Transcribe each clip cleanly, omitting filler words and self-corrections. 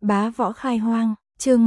Bá Võ Khai Hoang, chương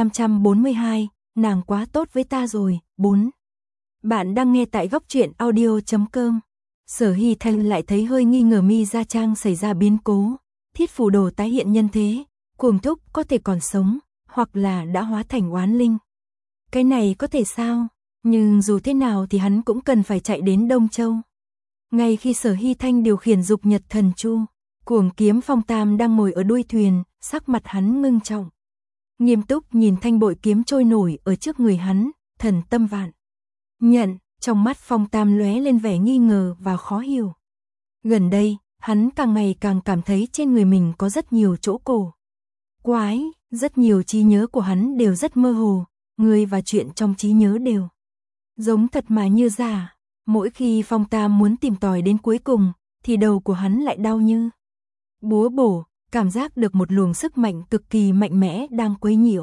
1542, nàng quá tốt với ta rồi, 4. Bạn đang nghe tại góc truyện audio.com. Sở Hy Thanh lại thấy hơi nghi ngờ Mi Gia Trang xảy ra biến cố, Thiết Phù Đồ tái hiện nhân thế, Cuồng Thúc có thể còn sống, hoặc là đã hóa thành oán linh. Cái này có thể sao? Nhưng dù thế nào thì hắn cũng cần phải chạy đến Đông Châu. Ngay khi Sở Hy Thanh điều khiển dục nhật thần chu, Cuồng Kiếm Phong Tam đang ngồi ở đuôi thuyền, sắc mặt hắn ngưng trọng. Nghiêm túc nhìn thanh bội kiếm trôi nổi ở trước người hắn, thần tâm vạn. Nhận, trong mắt Phong Tam lóe lên vẻ nghi ngờ và khó hiểu. Gần đây, hắn càng ngày càng cảm thấy trên người mình có rất nhiều chỗ cổ quái, rất nhiều trí nhớ của hắn đều rất mơ hồ, người và chuyện trong trí nhớ đều giống thật mà như giả. Mỗi khi Phong Tam muốn tìm tòi đến cuối cùng, thì đầu của hắn lại đau như búa bổ, cảm giác được một luồng sức mạnh cực kỳ mạnh mẽ đang quấy nhiễu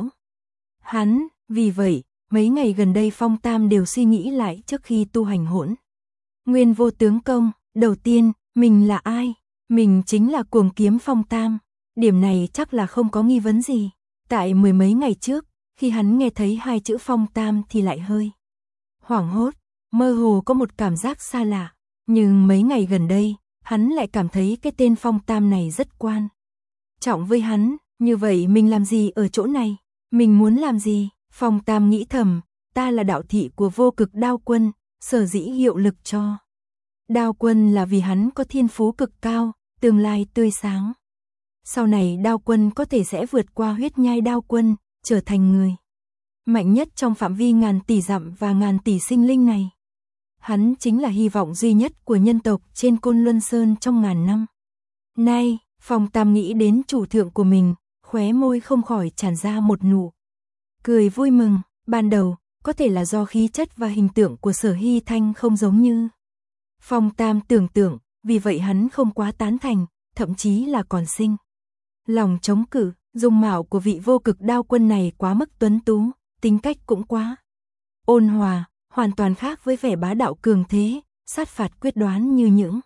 hắn. Vì vậy, mấy ngày gần đây Phong Tam đều suy nghĩ lại trước khi tu hành Hỗn Nguyên Vô Tướng Công. Đầu tiên, mình là ai? Mình chính là Cuồng Kiếm Phong Tam. Điểm này chắc là không có nghi vấn gì. Tại mười mấy ngày trước, khi hắn nghe thấy hai chữ Phong Tam thì lại hơi hoảng hốt, mơ hồ có một cảm giác xa lạ. Nhưng mấy ngày gần đây, hắn lại cảm thấy cái tên Phong Tam này rất quan trọng với hắn. Như vậy mình làm gì ở chỗ này? Mình muốn làm gì? Phong Tam nghĩ thầm, ta là đạo thị của Vô Cực Đao Quân, sở dĩ hiệu lực cho Đao Quân là vì hắn có thiên phú cực cao, tương lai tươi sáng. Sau này Đao Quân có thể sẽ vượt qua Huyết Nhai Đao Quân, trở thành người mạnh nhất trong phạm vi ngàn tỷ dặm và ngàn tỷ sinh linh này. Hắn chính là hy vọng duy nhất của nhân tộc trên Côn Luân Sơn trong ngàn năm nay. Phong Tam nghĩ đến chủ thượng của mình, khóe môi không khỏi tràn ra một nụ cười vui mừng. Ban đầu, có thể là do khí chất và hình tượng của Sở Hy Thanh không giống như Phong Tam tưởng tượng, vì vậy hắn không quá tán thành, thậm chí là còn sinh lòng chống cự. Dung mạo của vị Vô Cực Đao Quân này quá mức tuấn tú, tính cách cũng quá ôn hòa, hoàn toàn khác với vẻ bá đạo cường thế, sát phạt quyết đoán như những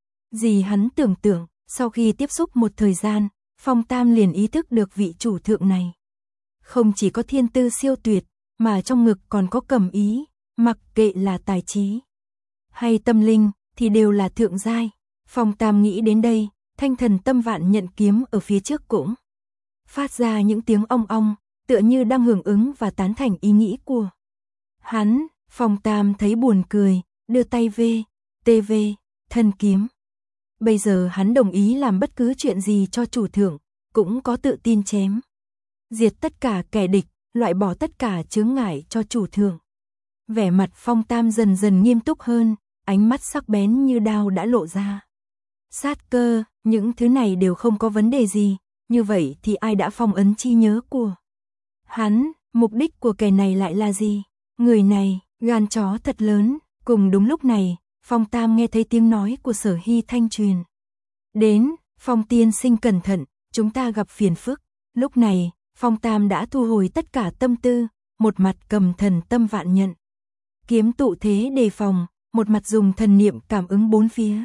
gì hắn tưởng tượng. Sau khi tiếp xúc một thời gian, Phong Tam liền ý thức được vị chủ thượng này không chỉ có thiên tư siêu tuyệt, mà trong ngực còn có cầm ý, mặc kệ là tài trí hay tâm linh thì đều là thượng giai. Phong Tam nghĩ đến đây, thanh thần tâm vạn nhận kiếm ở phía trước cũng phát ra những tiếng ong ong, tựa như đang hưởng ứng và tán thành ý nghĩ của hắn. Phong Tam thấy buồn cười, đưa tay về, TV, thân kiếm. Bây giờ hắn đồng ý làm bất cứ chuyện gì cho chủ thượng, cũng có tự tin chém diệt tất cả kẻ địch, loại bỏ tất cả chướng ngại cho chủ thượng. Vẻ mặt Phong Tam dần dần nghiêm túc hơn, ánh mắt sắc bén như đao đã lộ ra sát cơ. Những thứ này đều không có vấn đề gì, như vậy thì ai đã phong ấn trí nhớ của hắn? Mục đích của kẻ này lại là gì? Người này, gan chó thật lớn. Cùng đúng lúc này, Phong Tam nghe thấy tiếng nói của Sở Hy Thanh truyền đến. Phong tiên sinh cẩn thận, chúng ta gặp phiền phức. Lúc này, Phong Tam đã thu hồi tất cả tâm tư, một mặt cầm thần tâm vạn nhận kiếm tụ thế đề phòng, một mặt dùng thần niệm cảm ứng bốn phía.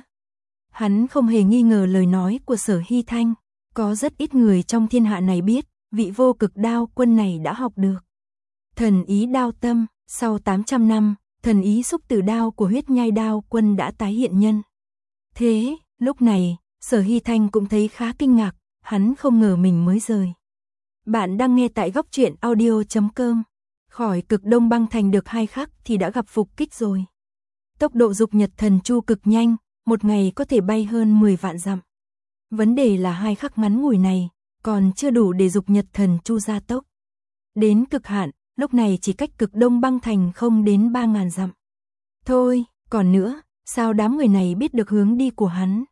Hắn không hề nghi ngờ lời nói của Sở Hy Thanh. Có rất ít người trong thiên hạ này biết, vị Vô Cực Đao Quân này đã học được thần ý đao tâm. Sau 800 năm, thần ý xúc tử đao của Huyết Nhai Đao Quân đã tái hiện nhân thế. Lúc này, Sở Hy Thanh cũng thấy khá kinh ngạc, hắn không ngờ mình mới rời. Bạn đang nghe tại góc truyện audio.com. Khỏi Cực Đông Băng Thành được 2 khắc thì đã gặp phục kích rồi. Tốc độ dục nhật thần chu cực nhanh, một ngày có thể bay hơn 10 vạn dặm. Vấn đề là 2 khắc ngắn ngủi này, còn chưa đủ để dục nhật thần chu gia tốc đến cực hạn. Lúc này chỉ cách Cực Đông Băng Thành không đến 3.000 dặm thôi. Còn nữa, sao đám người này biết được hướng đi của hắn?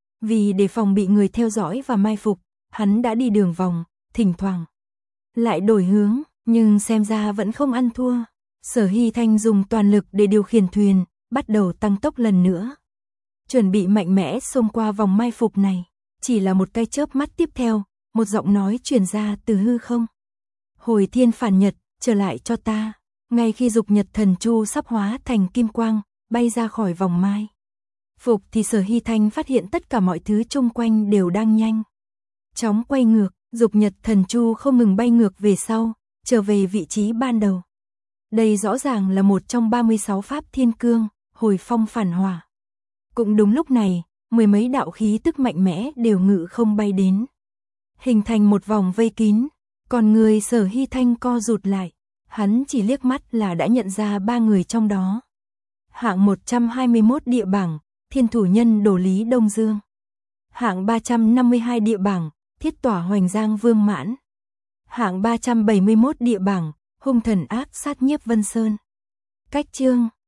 Vì để phòng bị người theo dõi và mai phục, hắn đã đi đường vòng, thỉnh thoảng lại đổi hướng, nhưng xem ra vẫn không ăn thua. Sở Hy Thanh dùng toàn lực để điều khiển thuyền, bắt đầu tăng tốc lần nữa, chuẩn bị mạnh mẽ xông qua vòng mai phục này. Chỉ là một cái chớp mắt tiếp theo, một giọng nói truyền ra từ hư không. Hồi thiên phản nhật, trở lại cho ta. Ngay khi dục nhật thần chu sắp hóa thành kim quang, bay ra khỏi vòng mai phục thì Sở Hy Thanh phát hiện tất cả mọi thứ chung quanh đều đang nhanh chóng quay ngược. Dục nhật thần chu không ngừng bay ngược về sau, trở về vị trí ban đầu. Đây rõ ràng là một trong 36 pháp thiên cương, hồi phong phản hỏa. Cũng đúng lúc này, mười mấy đạo khí tức mạnh mẽ đều ngự không bay đến. Hình thành một vòng vây kín, còn người Sở Hy Thanh co rụt lại. Hắn chỉ liếc mắt là đã nhận ra ba người trong đó. Hạng 121 địa bảng, thiên thủ nhân Đồ Lý Đông Dương. Hạng 352 địa bảng, thiết tỏa Hoành Giang Vương Mãn. Hạng 371 địa bảng, hung thần ác sát nhiếp Vân Sơn. Cách chương